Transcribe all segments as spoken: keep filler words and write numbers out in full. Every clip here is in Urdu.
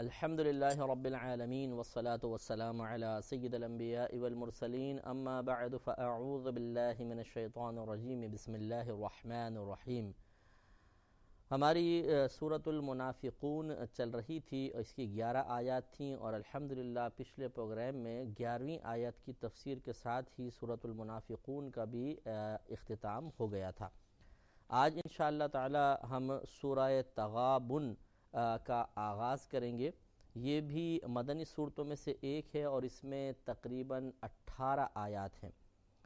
الحمد للہ رب العالمین والصلاة والسلام علی سید الانبیاء والمرسلین اما بعد فاعوذ باللہ من الشیطان الرجیم بسم اللہ الرحمن الرحیم۔ ہماری سورۃ المنافقون چل رہی تھی اور اس کی گیارہ آیات تھیں، اور الحمدللہ پچھلے پروگرام میں گیارہویں آیت کی تفسیر کے ساتھ ہی سورۃ المنافقون کا بھی اختتام ہو گیا تھا۔ آج انشاءاللہ تعالی ہم سورہ تغابن کا آغاز کریں گے۔ یہ بھی مدنی صورتوں میں سے ایک ہے اور اس میں تقریباً اٹھارہ آیات ہیں۔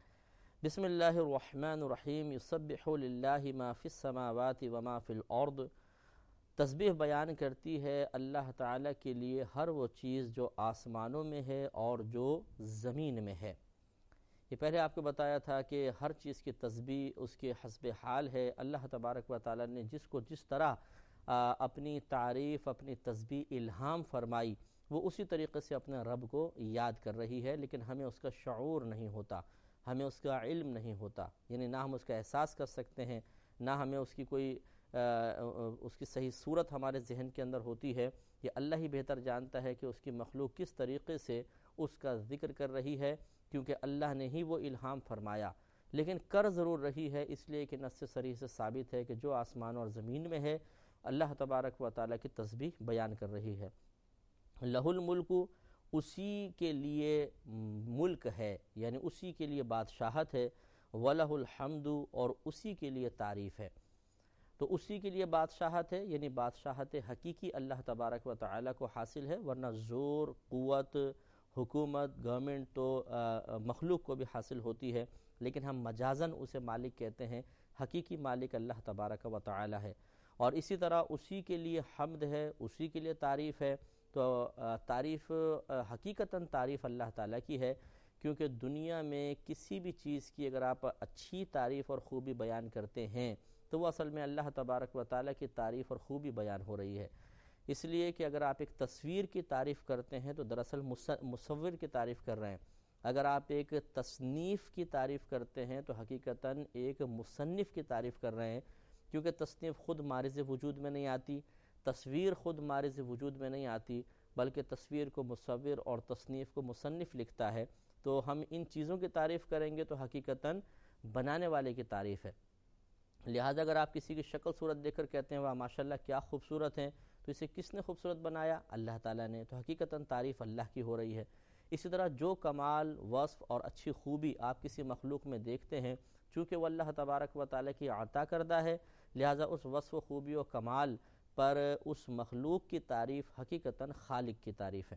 بسم اللہ الرحمن الرحیم۔ یسبح للہ ما فی السماوات وما فی الارض۔ تسبیح بیان کرتی ہے اللہ تعالیٰ کے لیے ہر وہ چیز جو آسمانوں میں ہے اور جو زمین میں ہے۔ یہ پہلے آپ کو بتایا تھا کہ ہر چیز کی تسبیح اس کے حسب حال ہے۔ اللہ تبارک و تعالیٰ نے جس کو جس طرح اپنی تعریف، اپنی تسبیح الہام فرمائی، وہ اسی طریقے سے اپنے رب کو یاد کر رہی ہے، لیکن ہمیں اس کا شعور نہیں ہوتا، ہمیں اس کا علم نہیں ہوتا، یعنی نہ ہم اس کا احساس کر سکتے ہیں، نہ ہمیں اس کی کوئی اس کی صحیح صورت ہمارے ذہن کے اندر ہوتی ہے۔ یہ اللہ ہی بہتر جانتا ہے کہ اس کی مخلوق کس طریقے سے اس کا ذکر کر رہی ہے، کیونکہ اللہ نے ہی وہ الہام فرمایا، لیکن کر ضرور رہی ہے اس لیے کہ نص صریح سے ثابت ہے کہ جو آسمان اور زمین میں ہے اللہ تبارک و تعالیٰ کی تسبیح بیان کر رہی ہے۔ لہ الملک، اسی کے لیے ملک ہے، یعنی اسی کے لیے بادشاہت ہے، وَلَهُ الْحَمْدُ، اور اسی کے لیے تعریف ہے۔ تو اسی کے لیے بادشاہت ہے، یعنی بادشاہت حقیقی اللہ تبارک و تعالیٰ کو حاصل ہے، ورنہ زور، قوت، حکومت، گورنمنٹ تو مخلوق کو بھی حاصل ہوتی ہے، لیکن ہم مجازاً اسے مالک کہتے ہیں، حقیقی مالک اللہ تبارک و تعالیٰ ہے۔ اور اسی طرح اسی کے لیے حمد ہے، اسی کے لیے تعریف ہے۔ تو تعریف حقیقتاً تعریف اللہ تعالیٰ کی ہے، کیونکہ دنیا میں کسی بھی چیز کی اگر آپ اچھی تعریف اور خوبی بیان کرتے ہیں تو وہ اصل میں اللہ تبارک و تعالیٰ کی تعریف اور خوبی بیان ہو رہی ہے۔ اس لیے کہ اگر آپ ایک تصویر کی تعریف کرتے ہیں تو دراصل مصور کی تعریف کر رہے ہیں، اگر آپ ایک تصنیف کی تعریف کرتے ہیں تو حقیقتاً ایک مصنف کی تعریف کر رہے ہیں، کیونکہ تصنیف خود مارز وجود میں نہیں آتی، تصویر خود مارز وجود میں نہیں آتی، بلکہ تصویر کو مصور اور تصنیف کو مصنف لکھتا ہے۔ تو ہم ان چیزوں کی تعریف کریں گے تو حقیقتاً بنانے والے کی تعریف ہے۔ لہذا اگر آپ کسی کی شکل صورت دیکھ کر کہتے ہیں واہ ماشاءاللہ کیا خوبصورت ہیں، تو اسے کس نے خوبصورت بنایا؟ اللہ تعالیٰ نے، تو حقیقتاً تعریف اللہ کی ہو رہی ہے۔ اسی طرح جو کمال، وصف اور اچھی خوبی آپ کسی مخلوق میں دیکھتے ہیں، چونکہ وہ اللہ تبارک و تعالیٰ کی عطا کردہ ہے، لہذا اس وصف و خوبی و کمال پر اس مخلوق کی تعریف حقیقتاً خالق کی تعریف ہے۔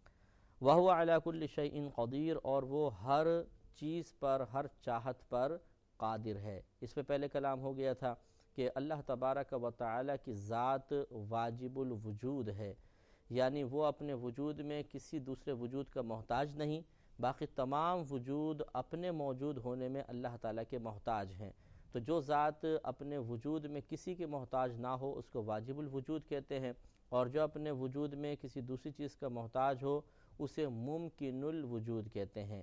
وَهُوَ عَلَى كُلِّ شَيْءٍ قَدِيرٌ، اور وہ ہر چیز پر، ہر چاہت پر قادر ہے۔ اس پہ پہلے کلام ہو گیا تھا کہ اللہ تبارک و تعالیٰ کی ذات واجب الوجود ہے، یعنی وہ اپنے وجود میں کسی دوسرے وجود کا محتاج نہیں، باقی تمام وجود اپنے موجود ہونے میں اللہ تعالیٰ کے محتاج ہیں۔ تو جو ذات اپنے وجود میں کسی کے محتاج نہ ہو اس کو واجب الوجود کہتے ہیں، اور جو اپنے وجود میں کسی دوسری چیز کا محتاج ہو اسے ممکن الوجود کہتے ہیں۔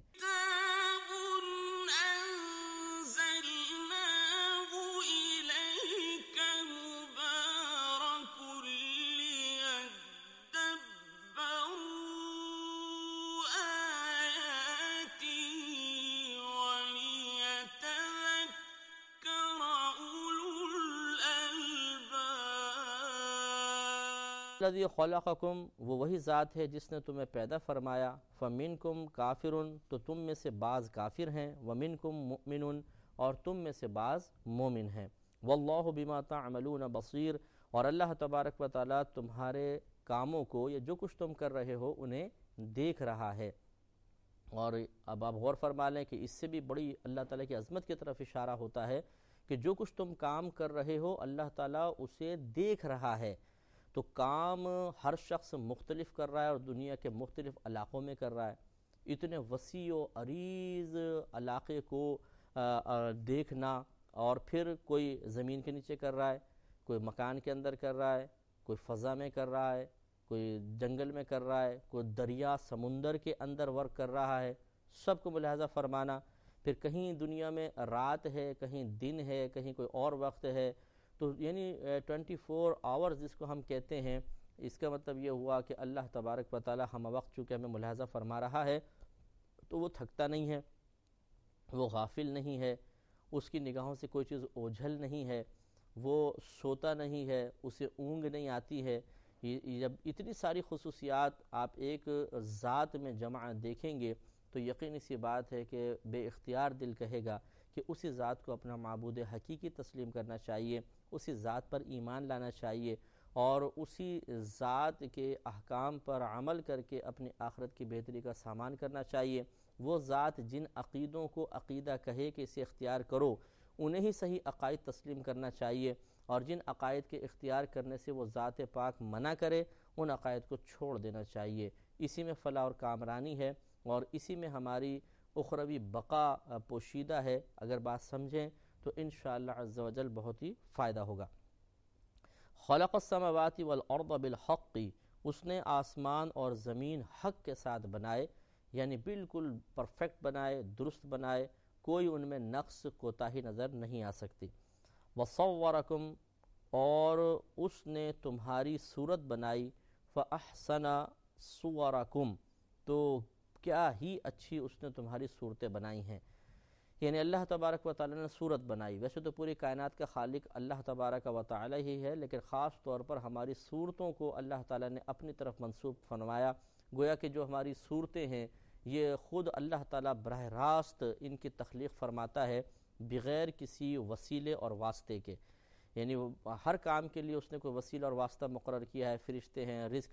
الذی خلقکم، وہ وہی ذات ہے جس نے تمہیں پیدا فرمایا، فمنکم کافر، تو تم میں سے بعض کافر ہیں، ومنکم مؤمن، اور تم میں سے بعض مومن ہیں، واللہ بما تعملون بصیر، اور اللہ تبارک و تعالیٰ تمہارے کاموں کو یا جو کچھ تم کر رہے ہو انہیں دیکھ رہا ہے۔ اور اب آپ غور فرما لیں کہ اس سے بھی بڑی اللہ تعالیٰ کی عظمت کی طرف اشارہ ہوتا ہے کہ جو کچھ تم کام کر رہے ہو اللہ تعالیٰ اسے دیکھ رہا ہے۔ تو کام ہر شخص مختلف کر رہا ہے اور دنیا کے مختلف علاقوں میں کر رہا ہے۔ اتنے وسیع و عریض علاقے کو دیکھنا، اور پھر کوئی زمین کے نیچے کر رہا ہے، کوئی مکان کے اندر کر رہا ہے، کوئی فضا میں کر رہا ہے، کوئی جنگل میں کر رہا ہے، کوئی دریا سمندر کے اندر ورک کر رہا ہے، سب کو ملاحظہ فرمانا۔ پھر کہیں دنیا میں رات ہے، کہیں دن ہے، کہیں کوئی اور وقت ہے، تو یعنی ٹوینٹی فور آورز جس کو ہم کہتے ہیں اس کا مطلب یہ ہوا کہ اللہ تبارک و تعالی ہم وقت چونکہ ہمیں ملاحظہ فرما رہا ہے تو وہ تھکتا نہیں ہے، وہ غافل نہیں ہے، اس کی نگاہوں سے کوئی چیز اوجھل نہیں ہے، وہ سوتا نہیں ہے، اسے اونگ نہیں آتی ہے۔ جب اتنی ساری خصوصیات آپ ایک ذات میں جمع دیکھیں گے تو یقینی سی بات ہے کہ بے اختیار دل کہے گا کہ اسی ذات کو اپنا معبود حقیقی تسلیم کرنا چاہیے، اسی ذات پر ایمان لانا چاہیے اور اسی ذات کے احکام پر عمل کر کے اپنی آخرت کی بہتری کا سامان کرنا چاہیے۔ وہ ذات جن عقیدوں کو عقیدہ کہے کہ اسے اختیار کرو، انہیں ہی صحیح عقائد تسلیم کرنا چاہیے، اور جن عقائد کے اختیار کرنے سے وہ ذات پاک منع کرے ان عقائد کو چھوڑ دینا چاہیے۔ اسی میں فلاح اور کامرانی ہے اور اسی میں ہماری اخروی بقا پوشیدہ ہے۔ اگر بات سمجھیں تو انشاءاللہ عز و جل بہت ہی فائدہ ہوگا۔ خلق السماوات والارض بالحق، اس نے آسمان اور زمین حق کے ساتھ بنائے، یعنی بالکل پرفیکٹ بنائے، درست بنائے، کوئی ان میں نقص کوتاہی نظر نہیں آ سکتی۔ وصورکم، اور اس نے تمہاری صورت بنائی، فاحسن صورکم، تو کیا ہی اچھی اس نے تمہاری صورتیں بنائی ہیں۔ یعنی اللہ تبارک و تعالی نے صورت بنائی، ویسے تو پوری کائنات کا خالق اللہ تبارک و تعالی ہی ہے، لیکن خاص طور پر ہماری صورتوں کو اللہ تعالی نے اپنی طرف منسوب فرمایا، گویا کہ جو ہماری صورتیں ہیں یہ خود اللہ تعالی براہ راست ان کی تخلیق فرماتا ہے بغیر کسی وسیلے اور واسطے کے۔ یعنی ہر کام کے لیے اس نے کوئی وسیلہ اور واسطہ مقرر کیا ہے، فرشتے ہیں، رزق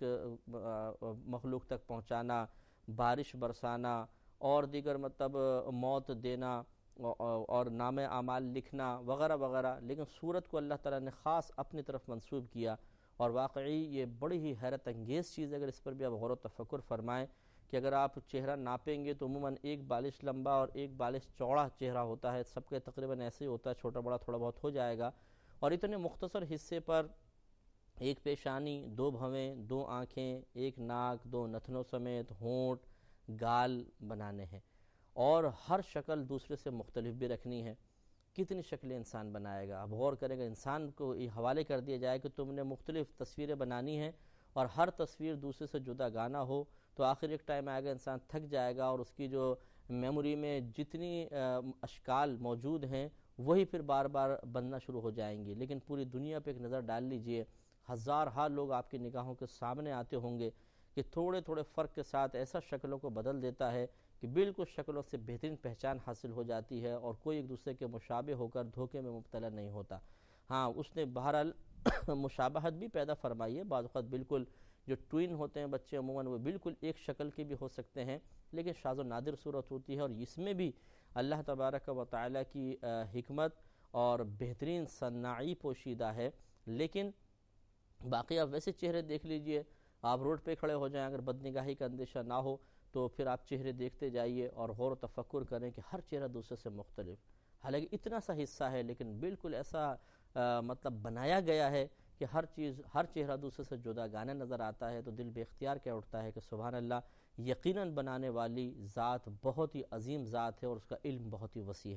مخلوق تک پہنچانا، بارش برسانا اور دیگر مطلب موت دینا اور نام اعمال لکھنا وغیرہ وغیرہ، لیکن صورت کو اللہ تعالیٰ نے خاص اپنی طرف منسوب کیا، اور واقعی یہ بڑی ہی حیرت انگیز چیز ہے۔ اگر اس پر بھی آپ غور و تفکر فرمائیں کہ اگر آپ چہرہ ناپیں گے تو عموماً ایک بالش لمبا اور ایک بالش چوڑا چہرہ ہوتا ہے، سب کے تقریباً ایسے ہی ہوتا ہے، چھوٹا بڑا تھوڑا بہت ہو جائے گا، اور اتنے مختصر حصے پر ایک پیشانی، دو بھویں، دو آنکھیں، ایک ناک، دو نتنوں سمیت ہونٹ، گال بنانے ہیں، اور ہر شکل دوسرے سے مختلف بھی رکھنی ہے۔ کتنی شکلیں انسان بنائے گا؟ اب غور کرے گا، انسان کو یہ حوالے کر دیا جائے کہ تم نے مختلف تصویریں بنانی ہیں اور ہر تصویر دوسرے سے جدا گانا ہو، تو آخر ایک ٹائم آئے گا انسان تھک جائے گا، اور اس کی جو میموری میں جتنی اشکال موجود ہیں وہی پھر بار بار بننا شروع ہو جائیں گے۔ لیکن پوری دنیا پہ ایک نظر ڈال لیجئے، ہزار ہا لوگ آپ کی نگاہوں کے سامنے آتے ہوں گے کہ تھوڑے تھوڑے فرق کے ساتھ ایسا شکلوں کو بدل دیتا ہے کہ بالکل شکلوں سے بہترین پہچان حاصل ہو جاتی ہے، اور کوئی ایک دوسرے کے مشابہ ہو کر دھوکے میں مبتلا نہیں ہوتا۔ ہاں، اس نے بہرحال مشابہت بھی پیدا فرمائی ہے، بعض اوقات بالکل جو ٹوین ہوتے ہیں بچے عموماً وہ بالکل ایک شکل کے بھی ہو سکتے ہیں، لیکن شاذ و نادر صورت ہوتی ہے، اور اس میں بھی اللہ تبارک و تعالی کی حکمت اور بہترین صناعی پوشیدہ ہے۔ لیکن باقی آپ ویسے چہرے دیکھ لیجئے، آپ روڈ پہ کھڑے ہو جائیں، اگر بدنگاہی کا اندیشہ نہ ہو تو پھر آپ چہرے دیکھتے جائیے اور غور و تفکر کریں کہ ہر چہرہ دوسرے سے مختلف، حالانکہ اتنا سا حصہ ہے لیکن بالکل ایسا مطلب بنایا گیا ہے کہ ہر چیز، ہر چہرہ دوسرے سے جدا گانا نظر آتا ہے، تو دل بے اختیار کیا اٹھتا ہے کہ سبحان اللہ، یقیناً بنانے والی ذات بہت ہی عظیم ذات ہے اور اس کا علم بہت ہی وسیع ہے۔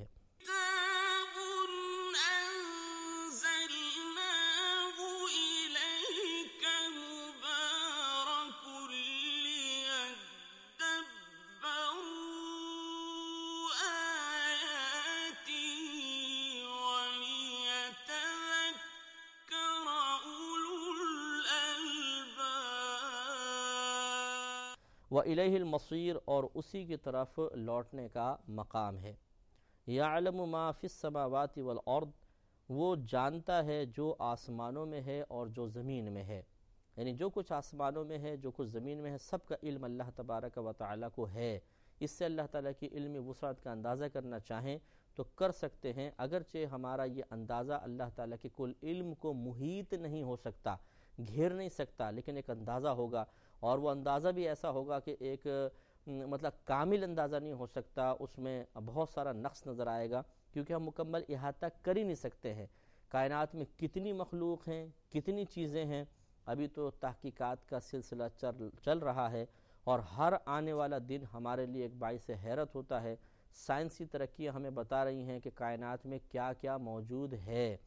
وَإِلَيْهِ الْمَصِيرُ، اور اسی کی طرف لوٹنے کا مقام ہے۔ يَعْلَمُ مَا فِي السَّمَاوَاتِ وَالْأَرْضِ، وہ جانتا ہے جو آسمانوں میں ہے اور جو زمین میں ہے، یعنی جو کچھ آسمانوں میں ہے، جو کچھ زمین میں ہے، سب کا علم اللہ تبارک و تعالیٰ کو ہے۔ اس سے اللہ تعالیٰ کی علمی وسعت کا اندازہ کرنا چاہیں تو کر سکتے ہیں، اگرچہ ہمارا یہ اندازہ اللہ تعالیٰ کے کل علم کو محیط نہیں ہو سکتا، گھیر نہیں سکتا، لیکن ایک اندازہ ہوگا، اور وہ اندازہ بھی ایسا ہوگا کہ ایک مطلب کامل اندازہ نہیں ہو سکتا، اس میں بہت سارا نقص نظر آئے گا، کیونکہ ہم مکمل احاطہ کر ہی نہیں سکتے ہیں۔ کائنات میں کتنی مخلوق ہیں، کتنی چیزیں ہیں، ابھی تو تحقیقات کا سلسلہ چل چل رہا ہے، اور ہر آنے والا دن ہمارے لیے ایک باعث حیرت ہوتا ہے۔ سائنسی ترقیاں ہمیں بتا رہی ہیں کہ کائنات میں کیا کیا موجود ہے،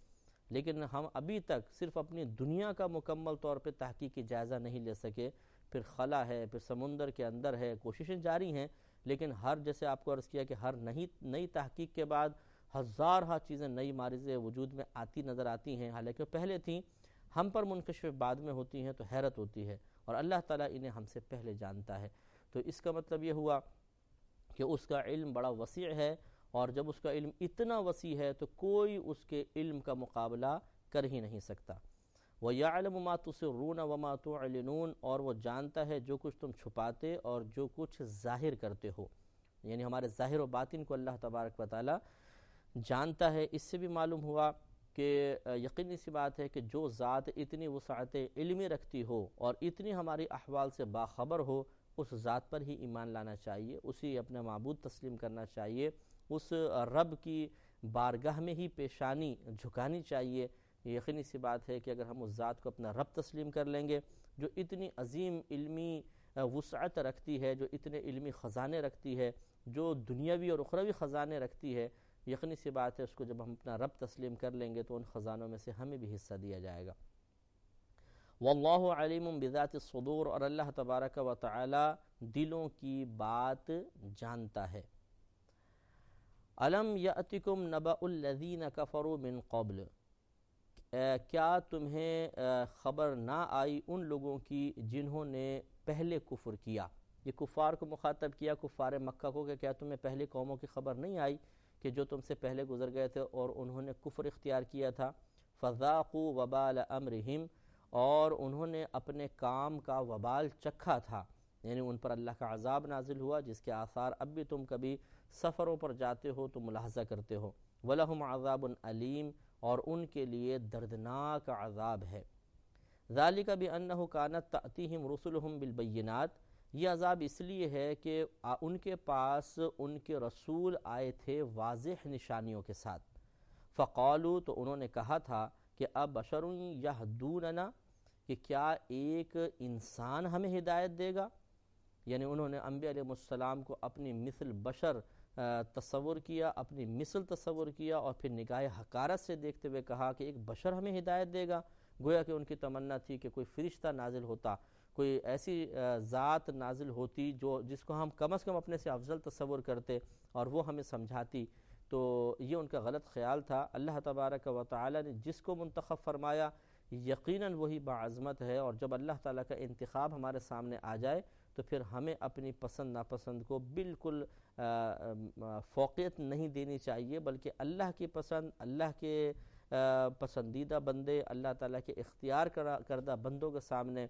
لیکن ہم ابھی تک صرف اپنی دنیا کا مکمل طور پہ تحقیقی جائزہ نہیں لے سکے. پھر خلا ہے، پھر سمندر کے اندر ہے، کوششیں جاری ہیں، لیکن ہر جیسے آپ کو عرض کیا کہ ہر نئی نئی تحقیق کے بعد ہزارہ چیزیں نئی مارزیں وجود میں آتی نظر آتی ہیں، حالانکہ پہلے تھیں، ہم پر منکشف بعد میں ہوتی ہیں، تو حیرت ہوتی ہے. اور اللہ تعالیٰ انہیں ہم سے پہلے جانتا ہے. تو اس کا مطلب یہ ہوا کہ اس کا علم بڑا وسیع ہے، اور جب اس کا علم اتنا وسیع ہے تو کوئی اس کے علم کا مقابلہ کر ہی نہیں سکتا. وَيَعْلَمُ مَا تُسِرُّونَ وَمَا تُعْلِنُونَ، اور وہ جانتا ہے جو کچھ تم چھپاتے اور جو کچھ ظاہر کرتے ہو. یعنی ہمارے ظاہر و باطن کو اللہ تبارک و تعالی جانتا ہے. اس سے بھی معلوم ہوا کہ یقینی سی بات ہے کہ جو ذات اتنی وسعت علمی رکھتی ہو اور اتنی ہماری احوال سے باخبر ہو، اس ذات پر ہی ایمان لانا چاہیے، اسی اپنا معبود تسلیم کرنا چاہیے، اس رب کی بارگاہ میں ہی پیشانی جھکانی چاہیے. یقینی سی بات ہے کہ اگر ہم اس ذات کو اپنا رب تسلیم کر لیں گے جو اتنی عظیم علمی وسعت رکھتی ہے، جو اتنے علمی خزانے رکھتی ہے، جو دنیاوی اور اخروی خزانے رکھتی ہے، یقینی سی بات ہے اس کو جب ہم اپنا رب تسلیم کر لیں گے تو ان خزانوں میں سے ہمیں بھی حصہ دیا جائے گا. واللہ علیم بذات الصدور، اور اللہ تبارک و تعالی دلوں کی بات جانتا ہے. الم یأتکم نبأ الذین کفروا من قبل، کیا تمہیں خبر نہ آئی ان لوگوں کی جنہوں نے پہلے کفر کیا. یہ کفار کو مخاطب کیا، کفار مکہ کو، کہ کیا تمہیں پہلے قوموں کی خبر نہیں آئی کہ جو تم سے پہلے گزر گئے تھے اور انہوں نے کفر اختیار کیا تھا. فذاقوا وبال امرہم، اور انہوں نے اپنے کام کا وبال چکھا تھا، یعنی ان پر اللہ کا عذاب نازل ہوا جس کے آثار اب بھی تم کبھی سفروں پر جاتے ہو تو ملاحظہ کرتے ہو. وَلَهُمْ عَذَابٌ علیم، اور ان کے لیے دردناک عذاب ہے. ذَلِكَ بِأَنَّهُ كَانَتْ تَأْتِيهِمْ رُسُلُهُمْ بِالْبَيِّنَاتِ، یہ عذاب اس لیے ہے کہ ان کے پاس ان کے رسول آئے تھے واضح نشانیوں کے ساتھ. فَقَالُوا، تو انہوں نے کہا تھا کہ ابشر یہدوننا، کہ کیا ایک انسان ہمیں ہدایت دے گا. یعنی انہوں نے انبیاء علیہ السلام کو اپنی مثل بشر تصور کیا، اپنی مثل تصور کیا، اور پھر نگاہ حقارت سے دیکھتے ہوئے کہا کہ ایک بشر ہمیں ہدایت دے گا. گویا کہ ان کی تمنا تھی کہ کوئی فرشتہ نازل ہوتا، کوئی ایسی ذات نازل ہوتی جو جس کو ہم کم از کم اپنے سے افضل تصور کرتے اور وہ ہمیں سمجھاتی. تو یہ ان کا غلط خیال تھا. اللہ تبارک و تعالی نے جس کو منتخب فرمایا یقیناً وہی باعظمت ہے، اور جب اللہ تعالیٰ کا انتخاب ہمارے سامنے آ جائے تو پھر ہمیں اپنی پسند ناپسند کو بالکل فوقیت نہیں دینی چاہیے، بلکہ اللہ کی پسند، اللہ کے پسندیدہ بندے، اللہ تعالیٰ کے اختیار کردہ بندوں کے سامنے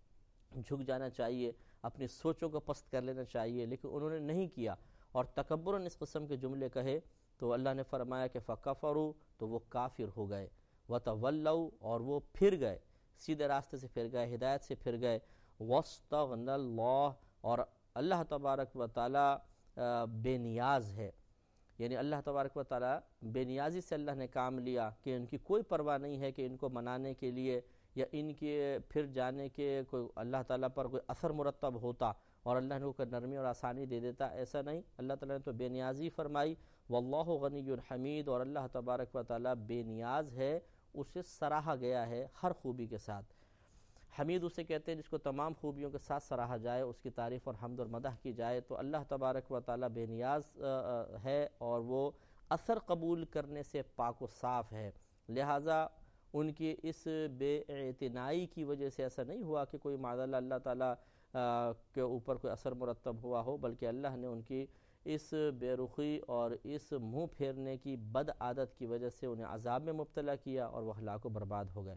جھک جانا چاہیے، اپنی سوچوں کو پست کر لینا چاہیے. لیکن انہوں نے نہیں کیا اور تکبراً اس قسم کے جملے کہے تو اللہ نے فرمایا کہ فَكَفَرُوا، تو وہ کافر ہو گئے. وَتَوَلَّوْا، اور وہ پھر گئے، سیدھے راستے سے پھر گئے، ہدایت سے پھر گئے. وَاسْتَغْنَى اللَّهُ، اور اللہ تبارک و تعالی بے نیاز ہے. یعنی اللہ تبارک و تعالی بے نیازی سے اللہ نے کام لیا کہ ان کی کوئی پرواہ نہیں ہے کہ ان کو منانے کے لیے یا ان کے پھر جانے کے کوئی اللہ تعالیٰ پر کوئی اثر مرتب ہوتا اور اللہ نے کو نرمی اور آسانی دے دیتا. ایسا نہیں، اللہ تعالیٰ نے تو بے نیازی فرمائی. واللہ غنی حمید، اور اللہ تبارک و تعالیٰ بے نیاز ہے، اسے سراہا گیا ہے ہر خوبی کے ساتھ. حمید اسے کہتے ہیں جس کو تمام خوبیوں کے ساتھ سراہا جائے، اس کی تعریف اور حمد اور مدح کی جائے. تو اللہ تبارک و تعالیٰ بے نیاز ہے اور وہ اثر قبول کرنے سے پاک و صاف ہے. لہٰذا ان کی اس بے اعتنائی کی وجہ سے ایسا نہیں ہوا کہ کوئی معاذ اللہ تعالیٰ کے اوپر کوئی اثر مرتب ہوا ہو، بلکہ اللہ نے ان کی اس بے رخی اور اس منہ پھیرنے کی بد عادت کی وجہ سے انہیں عذاب میں مبتلا کیا اور وہ ہلاک و برباد ہو گئے.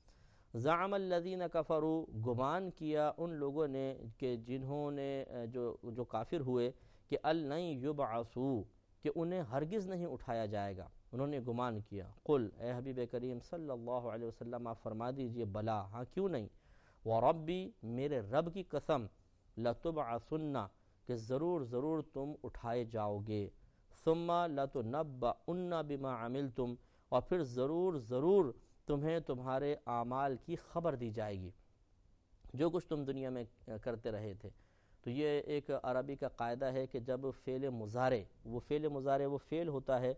زعم الذین کفروا، گمان کیا ان لوگوں نے کہ جنہوں نے جو جو کافر ہوئے کہ الن یبعثوا، کہ انہیں ہرگز نہیں اٹھایا جائے گا. انہوں نے گمان کیا. قل، اے حبیب کریم صلی اللہ علیہ وسلم آپ فرما دیجئے بلا، ہاں کیوں نہیں. وربی، میرے رب کی قسم، لتبعثن، کہ ضرور ضرور تم اٹھائے جاؤ گے. ثم لتنبؤن بما عملتم، اور پھر ضرور ضرور تمہیں تمہارے اعمال کی خبر دی جائے گی، جو کچھ تم دنیا میں کرتے رہے تھے. تو یہ ایک عربی کا قاعدہ ہے کہ جب فعل مضارع، وہ فعل مضارع وہ فعل ہوتا ہے کہ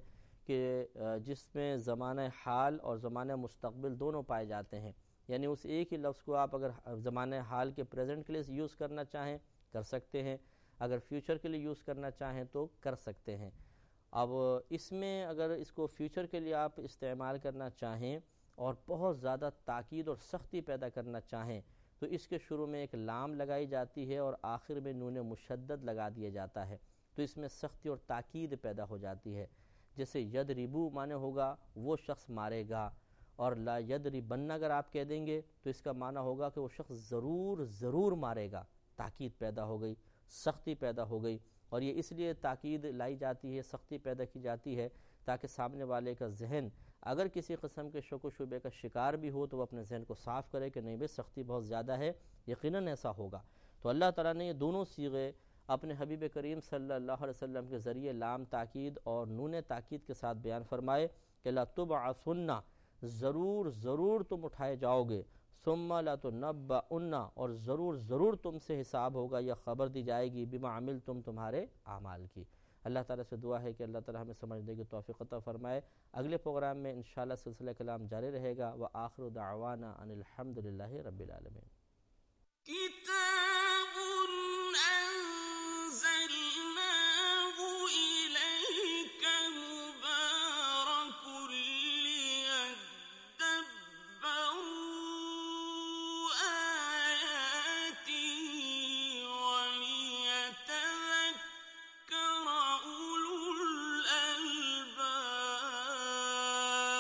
کہ جس میں زمانہ حال اور زمانہ مستقبل دونوں پائے جاتے ہیں، یعنی اس ایک ہی لفظ کو آپ اگر زمانہ حال کے پریزنٹ کے لیے یوز کرنا چاہیں کر سکتے ہیں، اگر فیوچر کے لیے یوز کرنا چاہیں تو کر سکتے ہیں۔ اب اس میں اگر اس کو فیوچر کے لیے آپ استعمال کرنا چاہیں اور بہت زیادہ تاکید اور سختی پیدا کرنا چاہیں تو اس کے شروع میں ایک لام لگائی جاتی ہے اور آخر میں نون مشدد لگا دیا جاتا ہے، تو اس میں سختی اور تاکید پیدا ہو جاتی ہے۔ جیسے یدربو معنی ہوگا وہ شخص مارے گا، اور لا یدربن اگر آپ کہہ دیں گے تو اس کا معنی ہوگا کہ وہ شخص ضرور ضرور مارے گا، تاکید پیدا ہو گئی، سختی پیدا ہو گئی۔ اور یہ اس لیے تاکید لائی جاتی ہے، سختی پیدا کی جاتی ہے تاکہ سامنے والے کا ذہن اگر کسی قسم کے شک و شبے کا شکار بھی ہو تو وہ اپنے ذہن کو صاف کرے کہ نہیں بے سختی بہت زیادہ ہے، یقیناً ایسا ہوگا۔ تو اللہ تعالیٰ نے یہ دونوں صیغے اپنے حبیب کریم صلی اللہ علیہ وسلم کے ذریعے لام تاکید اور نون تاکید کے ساتھ بیان فرمائے کہ لَتُبْعَثُنَّ، ضرور ضرور تم اٹھائے جاؤ گے، ثُمَّ لَتُنَبَّئُنَّ، اور ضرور ضرور تم سے حساب ہوگا یا خبر دی جائے گی، بِمَا عَمِلْتُم، تمہارے اعمال کی۔ اللہ تعالیٰ سے دعا ہے کہ اللہ تعالیٰ ہمیں سمجھنے کی توفیق عطا فرمائے۔ اگلے پروگرام میں انشاءاللہ سلسلہ کلام جاری رہے گا۔ وآخر دعوانا ان الحمد للہ رب العالمین۔